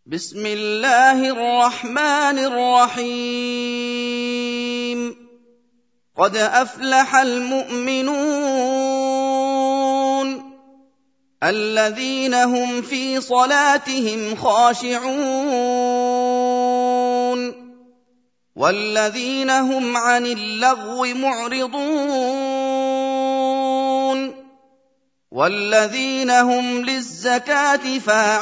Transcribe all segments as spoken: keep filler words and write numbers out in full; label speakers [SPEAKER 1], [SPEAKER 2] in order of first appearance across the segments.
[SPEAKER 1] بسم الله الرحمن الرحيم قد أفلح المؤمنون الذين هم في صلاتهم خاشعون والذين هم عن اللغو معرضون والذين هم للزكاة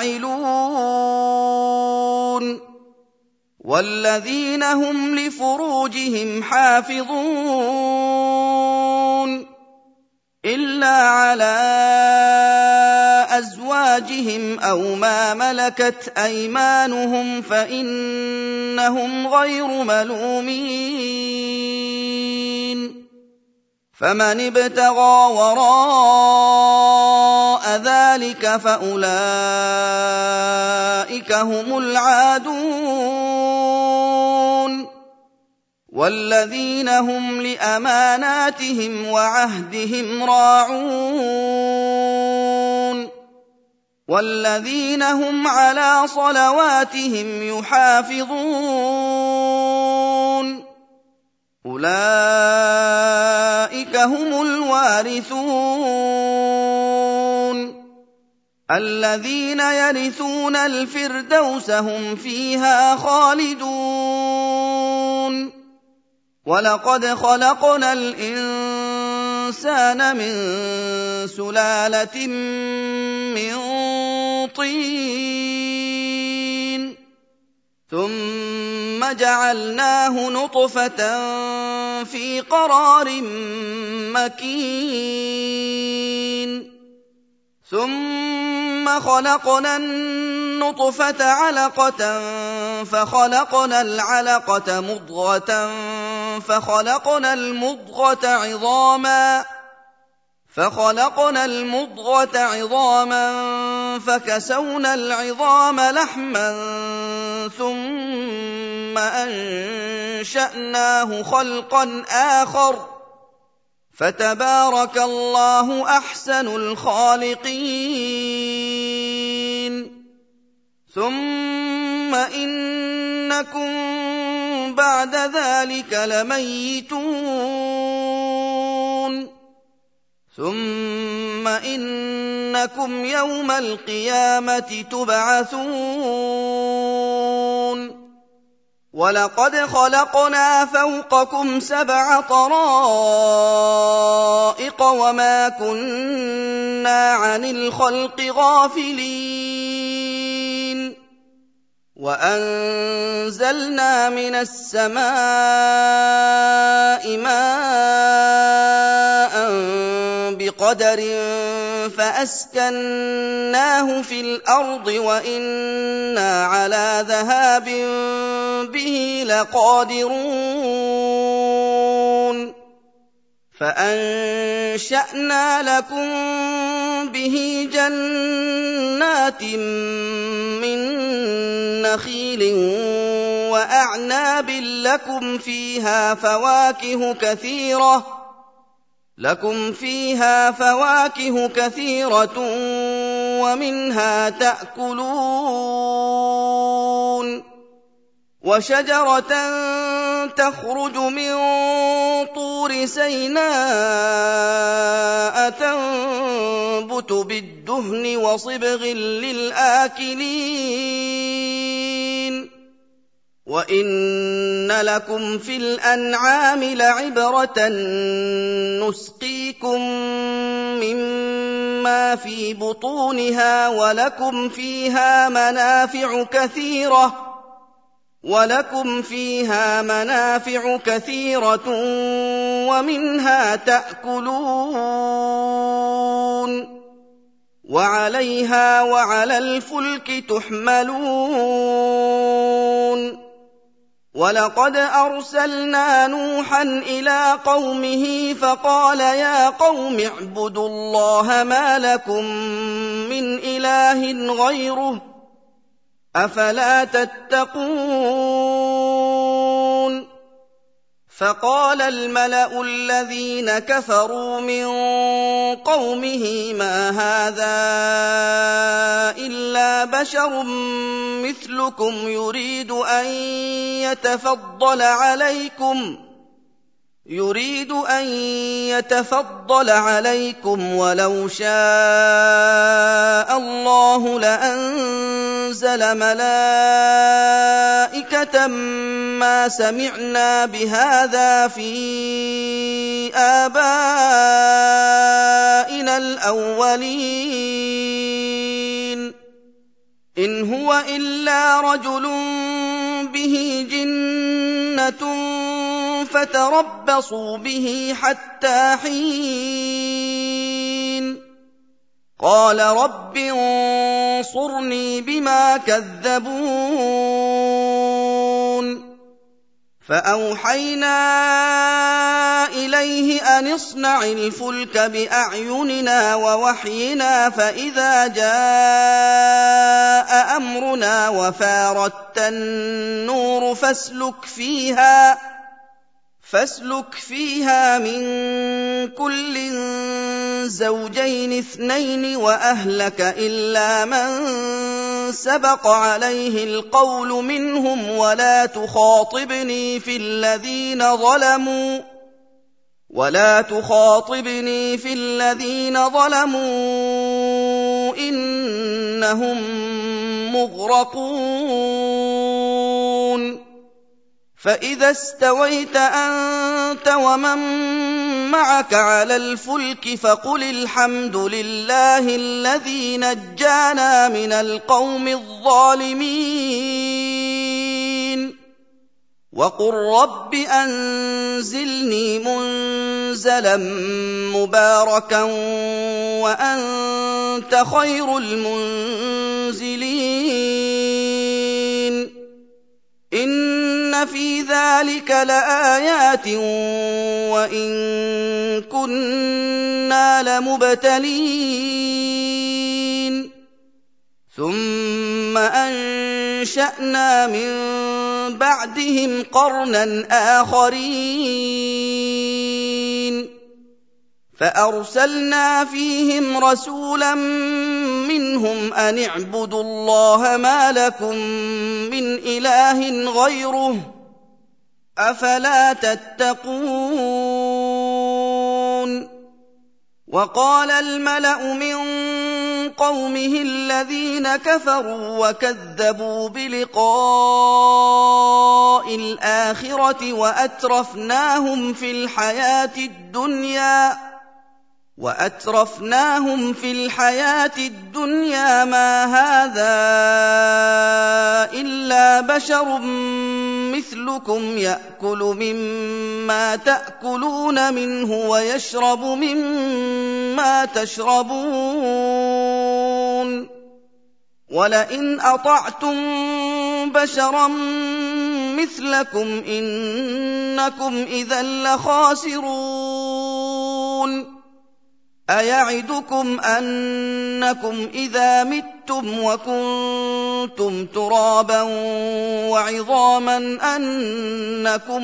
[SPEAKER 1] فاعلون والذين هم لفروجهم حافظون إلا على أزواجهم أو ما ملكت أيمانهم فإنهم غير ملومين فمن ابتغى وراء ذلك فأولئك هم العادون والذين هم لأماناتهم وعهدهم راعون والذين هم على صلواتهم يحافظون أولئك هم الوارثون الذين يرثون الفردوس هم فيها خالدون ولقد خلقنا الإنسان من سلالة من طين ثم جعلناه نطفة في قرار مكين ثم خلقنا النطفة علقة فخلقنا العلقة مضغة فخلقنا المضغة عظاما فخلقنا المضغة عظاما فكسونا العظام لحما ثم أنشأناه خلقا آخر فتبارك الله أحسن الخالقين ثم إنكم بعد ذلك لميتون ثم إنكم يوم القيامة تبعثون ولقد خلقنا فوقكم سبع طرائق وما كنا عن الخلق غافلين وأنزلنا من السماء ماء بقدر فأسكناه في الأرض وإنا على ذهاب به لقادرون فأنشأنا لكم به جنات من نخيل وأعناب لكم فيها فواكه كثيرة لكم فيها فواكه كثيرة ومنها تأكلون وشجرة تخرج من طور سيناء تنبت بالدهن وصبغ للآكلين وإن لكم في الأنعام لعبرة نسقيكم مما في بطونها ولكم فيها منافع كثيرة ولكم فيها منافع كثيرة ومنها تأكلون وعليها وعلى الفلك تحملون ولقد أرسلنا نوحا إلى قومه فقال يا قوم اعبدوا الله ما لكم من إله غيره أفلا تتقون فقال الملأ الذين كفروا من قومه ما هذا إلا بشر مثلكم يريد أن يتفضل عليكم يريد أن يتفضل عليكم ولو شاء الله لأنزل ملائكة ما سمعنا بهذا في آبائنا الأولين إن هو إلا رجل به جنة فتربصوا به حتى حين قال رب انصرني بما كذبون فأوحينا إليه أن اصنع الفلك بأعيننا ووحينا فإذا جاء أمرنا وفاردت النور فاسلك فيها فاسلك فيها من كل زوجين اثنين وأهلك إلا من سبق عليه القول منهم ولا تخاطبني في الذين ظلموا ولا تخاطبني في الذين ظلموا إنهم مغرقون فإذا استويت أنت ومن معك على الفلك فقل الحمد لله الذي نجانا من القوم الظالمين وقل رب أنزلني منزلا مباركا وأنت خير المنزلين إن في ذلك لآيات وإن كنا لمبتلين ثم أنشأنا من بعدهم قرنا آخرين فأرسلنا فيهم رسولا منهم أن اعبدوا الله ما لكم من إله غيره أفلا تتقون وقال الملأ من قومه الذين كفروا وكذبوا بلقاء الآخرة وأترفناهم في الحياة الدنيا وأترفناهم في الحياة الدنيا ما هذا إلا بشر مثلكم يأكل مما تأكلون منه ويشرب مما تشربون ولئن أطعتم بشرا مثلكم إنكم إذا لخاسرون أيعدكم أنكم إذا متم وكنتم ترابا وعظاما أنكم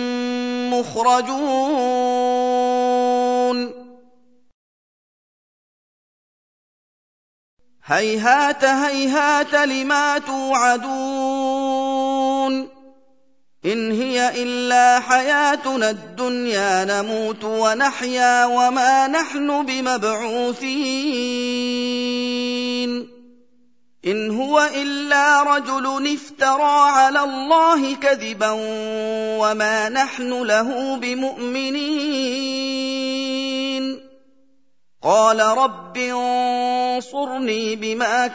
[SPEAKER 1] مخرجون هيهات هيهات لما توعدون إن هي إلا حياتنا الدنيا نموت ونحيا وما نحن بمبعوثين إن هو إلا رجل افترى على الله كذبا وما نحن له بمؤمنين قال رب انصرني بما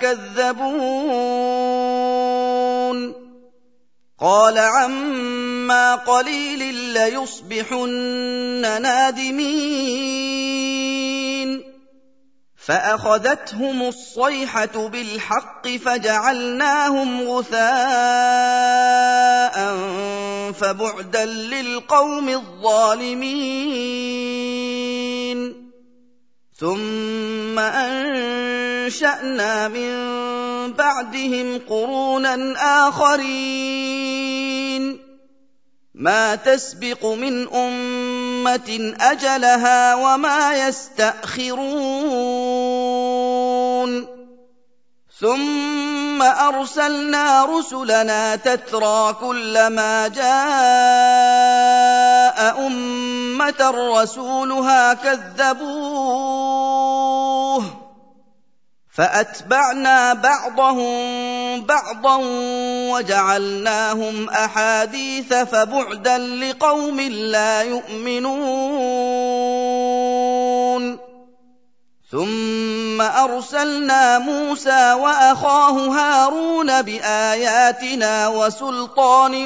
[SPEAKER 1] كذبون قال عما قليل ليصبحن نادمين فأخذتهم الصيحة بالحق فجعلناهم غثاء فبعدا للقوم الظالمين ثم أنشأنا من بعدهم قرونا آخرين ما تسبق من أمة أجلها وما يستأخرون ثم أرسلنا رسلنا تترى كلما جاء أمة رسولها كذبوه فأتبعنا بعضهم بعضا وجعلناهم أحاديث فبعدا لقوم لا يؤمنون ثم أرسلنا موسى وأخاه هارون بآياتنا وسلطان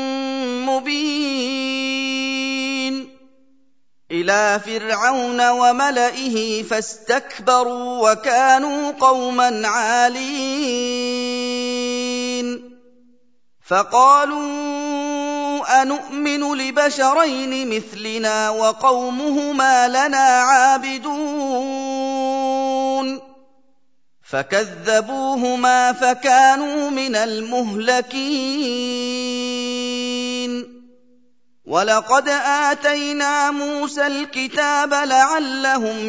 [SPEAKER 1] مبين إلى فرعون وملئه فاستكبروا وكانوا قوما عالين فقالوا أنؤمن لبشرين مثلنا وقومهما لنا عابدون فكذبوهما فكانوا من المهلكين ولقد آتينا موسى الكتاب لعلهم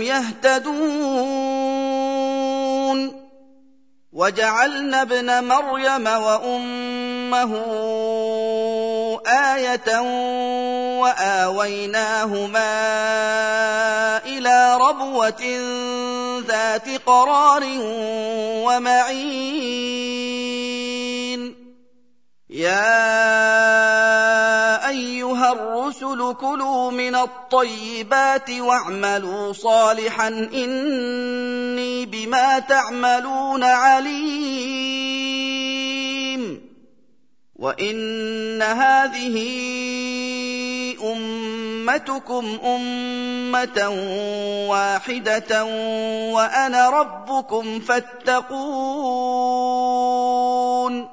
[SPEAKER 1] يهتدون وجعلنا ابن مريم وأمه آية وآويناهما إلى ربوة ذات قرار ومعين يا أيها الرسل كلوا من الطيبات واعملوا صالحا إني بما تعملون عليم وإن هذه أمتكم أمة واحدة وأنا ربكم فاتقون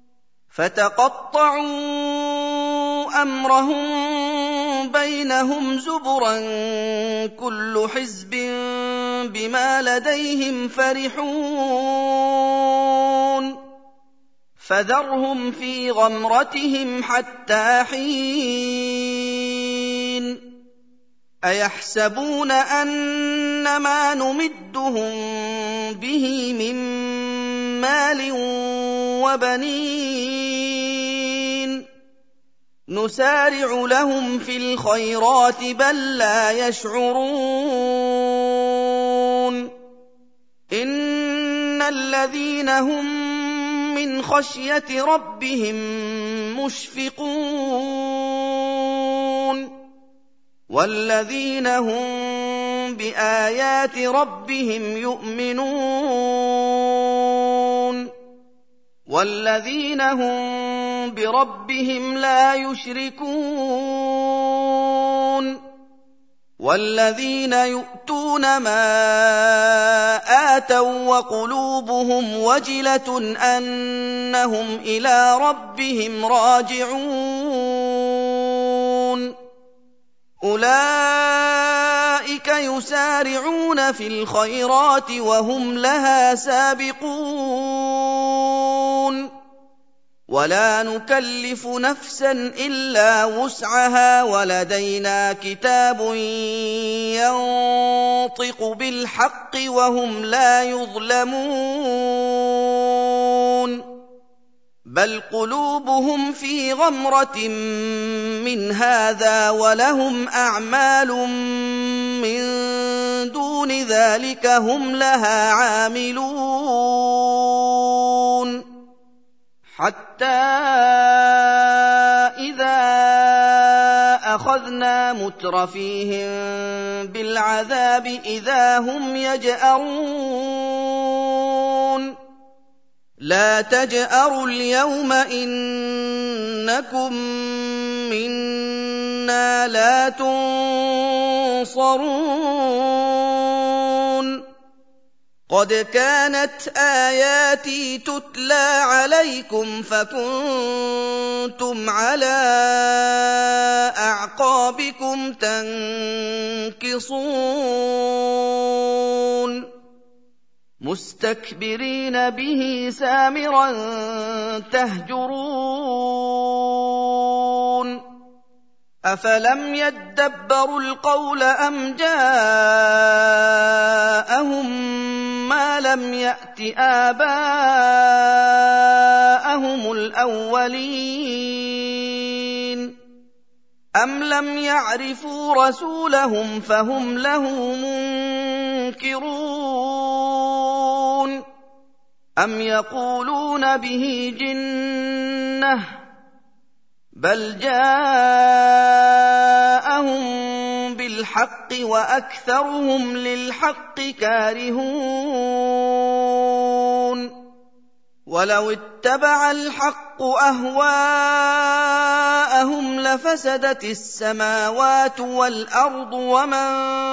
[SPEAKER 1] فتقطعوا أمرهم بينهم زبرا كل حزب بما لديهم فرحون فذرهم في غمرتهم حتى حين أيحسبون أن ما نمدهم به من مال وبنين نسارع لهم في الخيرات بل لا يشعرون إن الذين هم من خشية ربهم مشفقون والذين هم بآيات ربهم يؤمنون والذين هم بربهم لا يشركون والذين يؤتون ما آتوا وقلوبهم وجلة أنهم إلى ربهم راجعون أولئك يسارعون في الخيرات وهم لها سابقون ولا نكلف نفسا إلا وسعها ولدينا كتاب ينطق بالحق وهم لا يظلمون بل قلوبهم في غمرة من هذا ولهم أعمال من دون ذلك هم لها عاملون حتى إذا أخذنا مترفيهم بالعذاب إذا هم يجأرون لا تجأروا اليوم إنكم منا لا تنصرون قد كانت آياتي تتلى عليكم فكنتم على أعقابكم تنكصون مستكبرين به سامرا تهجرون أفلم يدبروا القول أم جاءهم ما لم يأت آباءهم الأولين أم لم يعرفوا رسولهم فهم له منكرون أم يقولون به جنة بل جاءهم بالحق وأكثرهم للحق كارهون ولو اتبع الحق أهواءهم لفسدت السماوات والأرض ومن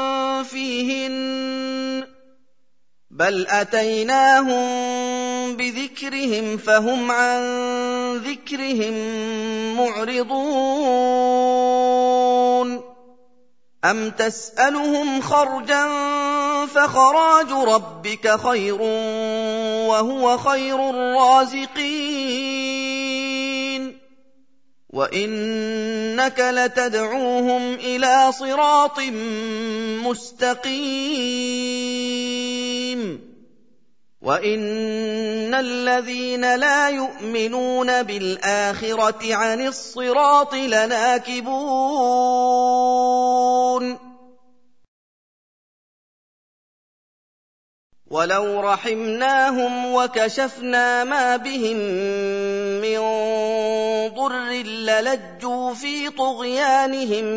[SPEAKER 1] فيهن بل أتيناهم بذكرهم فهم عن ذكرهم معرضون أم تسألهم خرجا فخراج ربك خير وهو خير الرازقين وإنك لتدعوهم إلى صراط مستقيم وإن الذين لا يؤمنون بالآخرة عن الصراط لناكبون ولو رحمناهم وكشفنا ما بهم من ضر للجوا في طغيانهم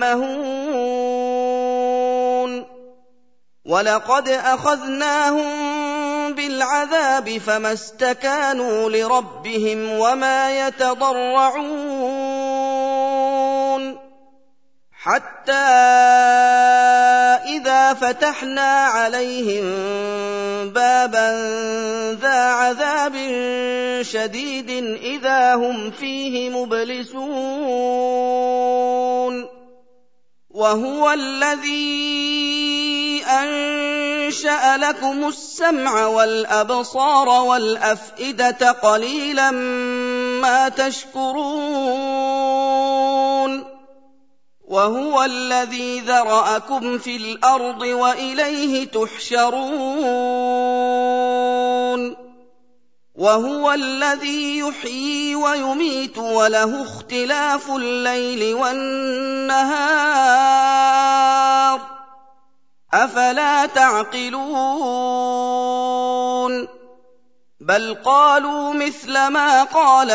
[SPEAKER 1] يعمهون ولقد أخذناهم بالعذاب فما استكانوا لربهم وما يتضرعون حتى إذا فتحنا عليهم بابا ذا عذاب شديد إذا هم فيه مبلسون وهو الذي أنشأ لكم السمع والأبصار والأفئدة قليلا ما تشكرون وهو الذي ذرأكم في الأرض وإليه تحشرون وهو الذي يحيي ويميت وله اختلاف الليل والنهار أفلا تعقلون بل قالوا مثل ما قال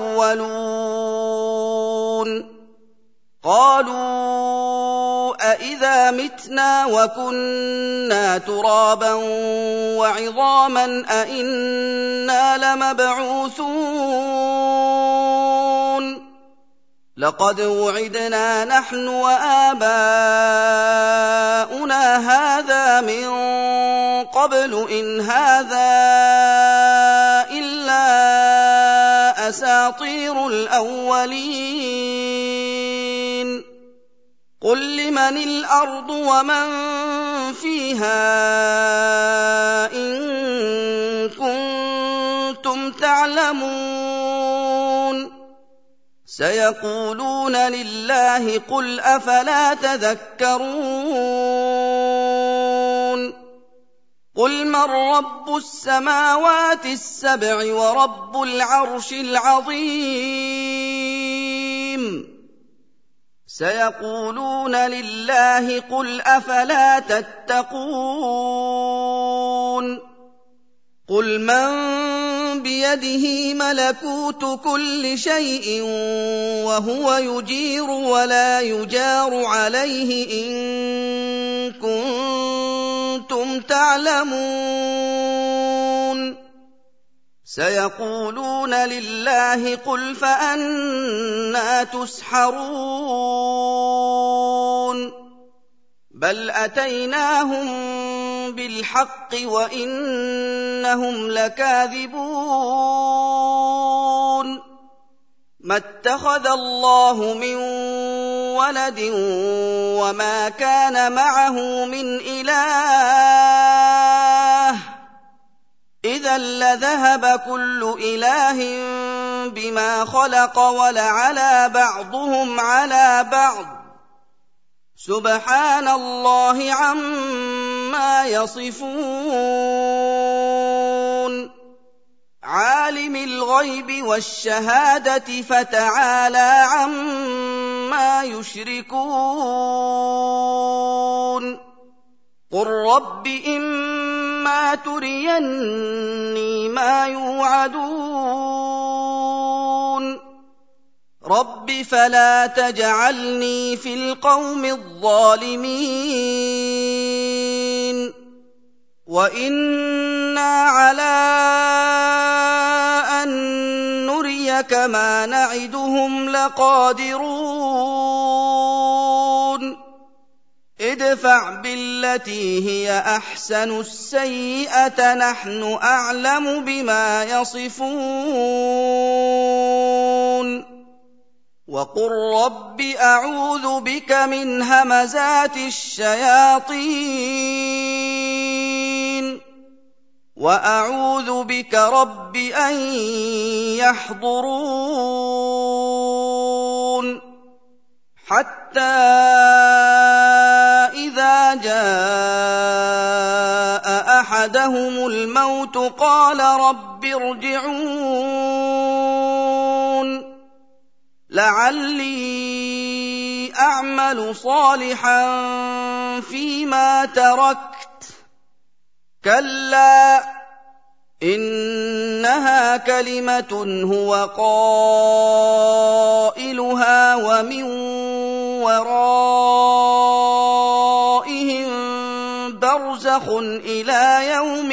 [SPEAKER 1] الأولون قالوا أإذا متنا وكنا ترابا وعظاما أإنا لمبعوثون لقد وعدنا نحن وآباؤنا هذا من قبل إن هذا إلا أساطير الأولين قل لمن الأرض ومن فيها إن كنتم تعلمون سيقولون لله قل أفلا تذكرون قل من رب السماوات السبع ورب العرش العظيم سيقولون لله قل أفلا تتقون قل من بيده ملكوت كل شيء وهو يجير ولا يجار عليه إن كنتم تعلمون سيقولون لله قل فأنى تسحرون بل أتيناهم بالحق وإنهم لكاذبون ما اتخذ الله من ولد وما كان معه من إله إذا لذهب كل إله بما خلق ولعلى بعضهم على بعض سبحان الله عما يصفون عالم الغيب والشهادة فتعالى عما يشركون قل رب إما تريني ما يوعدون رب فلا تجعلني في القوم الظالمين وإنا على أن نريك ما نعدهم لقادرون ادفع بالتي هي أحسن السيئة نحن أعلم بما يصفون وقل رب أعوذ بك من همزات الشياطين وأعوذ بك رب أن يحضرون حتى إذا جاء أحدهم الموت قال رب ارجعون لعلي أعمل صالحا فيما تركت كلا إنها كلمة هو قائلها ومن ورائهم برزخ إلى يوم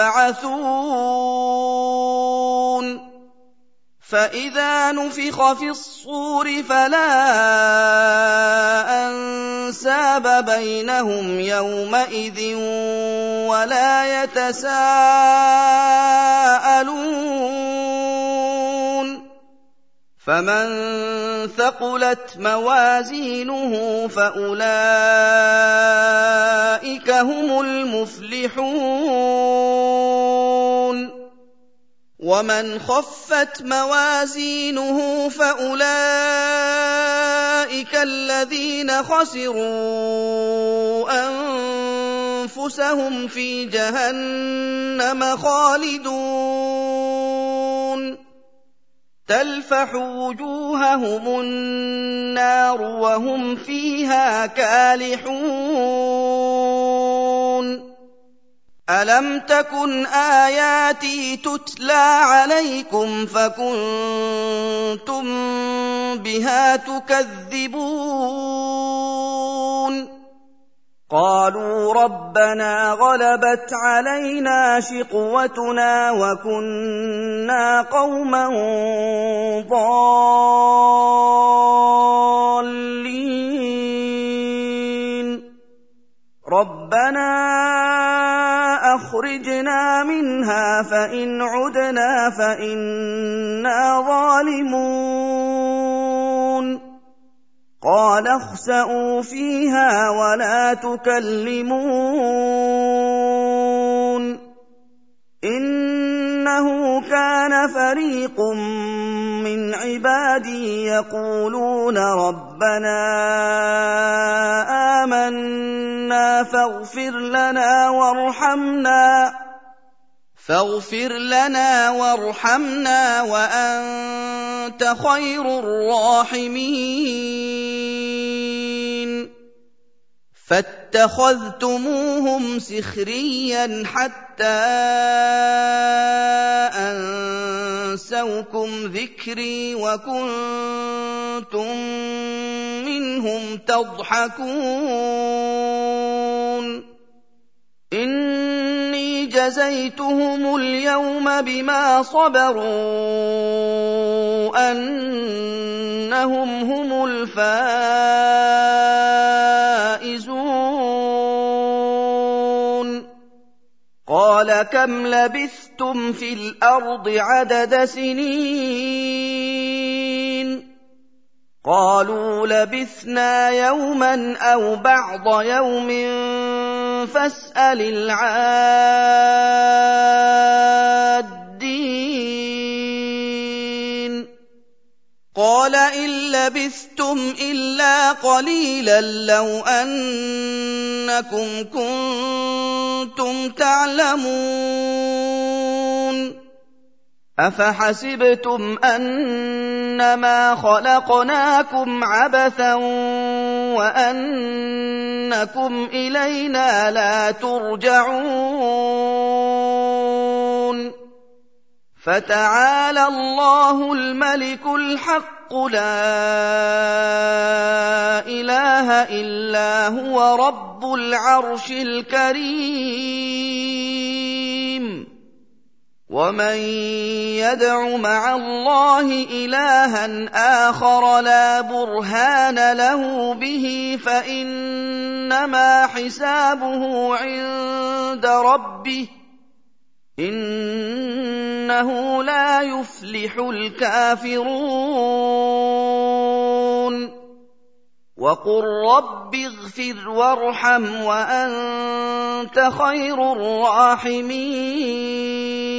[SPEAKER 1] يبعثون فإذا نفخ في الصور فلا أنساب بينهم يومئذ ولا يتساءلون فمن ثقلت موازينه فأولئك هم المفلحون ومن خفت موازينه فأولئك الذين خسروا أنفسهم في جهنم خالدون تلفح وجوههم النار وهم فيها كالحون ألم تكن آياتي تتلى عليكم فكنتم بها تكذبون قالوا ربنا غلبت علينا شقوتنا وكنا قوما ضالين ربنا أخرجنا منها فإن عدنا فإنا ظالمون قال اخسئوا فيها ولا تكلمون إنه كان فريق من عبادي يقولون ربنا آمنا فاغفر لنا وارحمنا فاغفر لنا وارحمنا وأنت خير الراحمين فاتخذتموهم سخريا حتى أنسوكم ذكري وكنتم منهم تضحكون إني جزيتهم اليوم بما صبروا أنهم هم الفائزون قال كم لبثتم في الأرض عدد سنين قالوا لبثنا يوما أو بعض يوم فاسأل العادين قال إن لبثتم إلا قليلا لو أنكم كنتم تعلمون أفحسبتم أنما خلقناكم عبثا وأنكم إلينا لا ترجعون فتعالى الله الملك الحق لا إله إلا هو رب العرش الكريم ومن يدع مع الله إلها آخر لا برهان له به فإنما حسابه عند ربه إنه لا يفلح الكافرون وقل رب اغفر وارحم وأنت خير الراحمين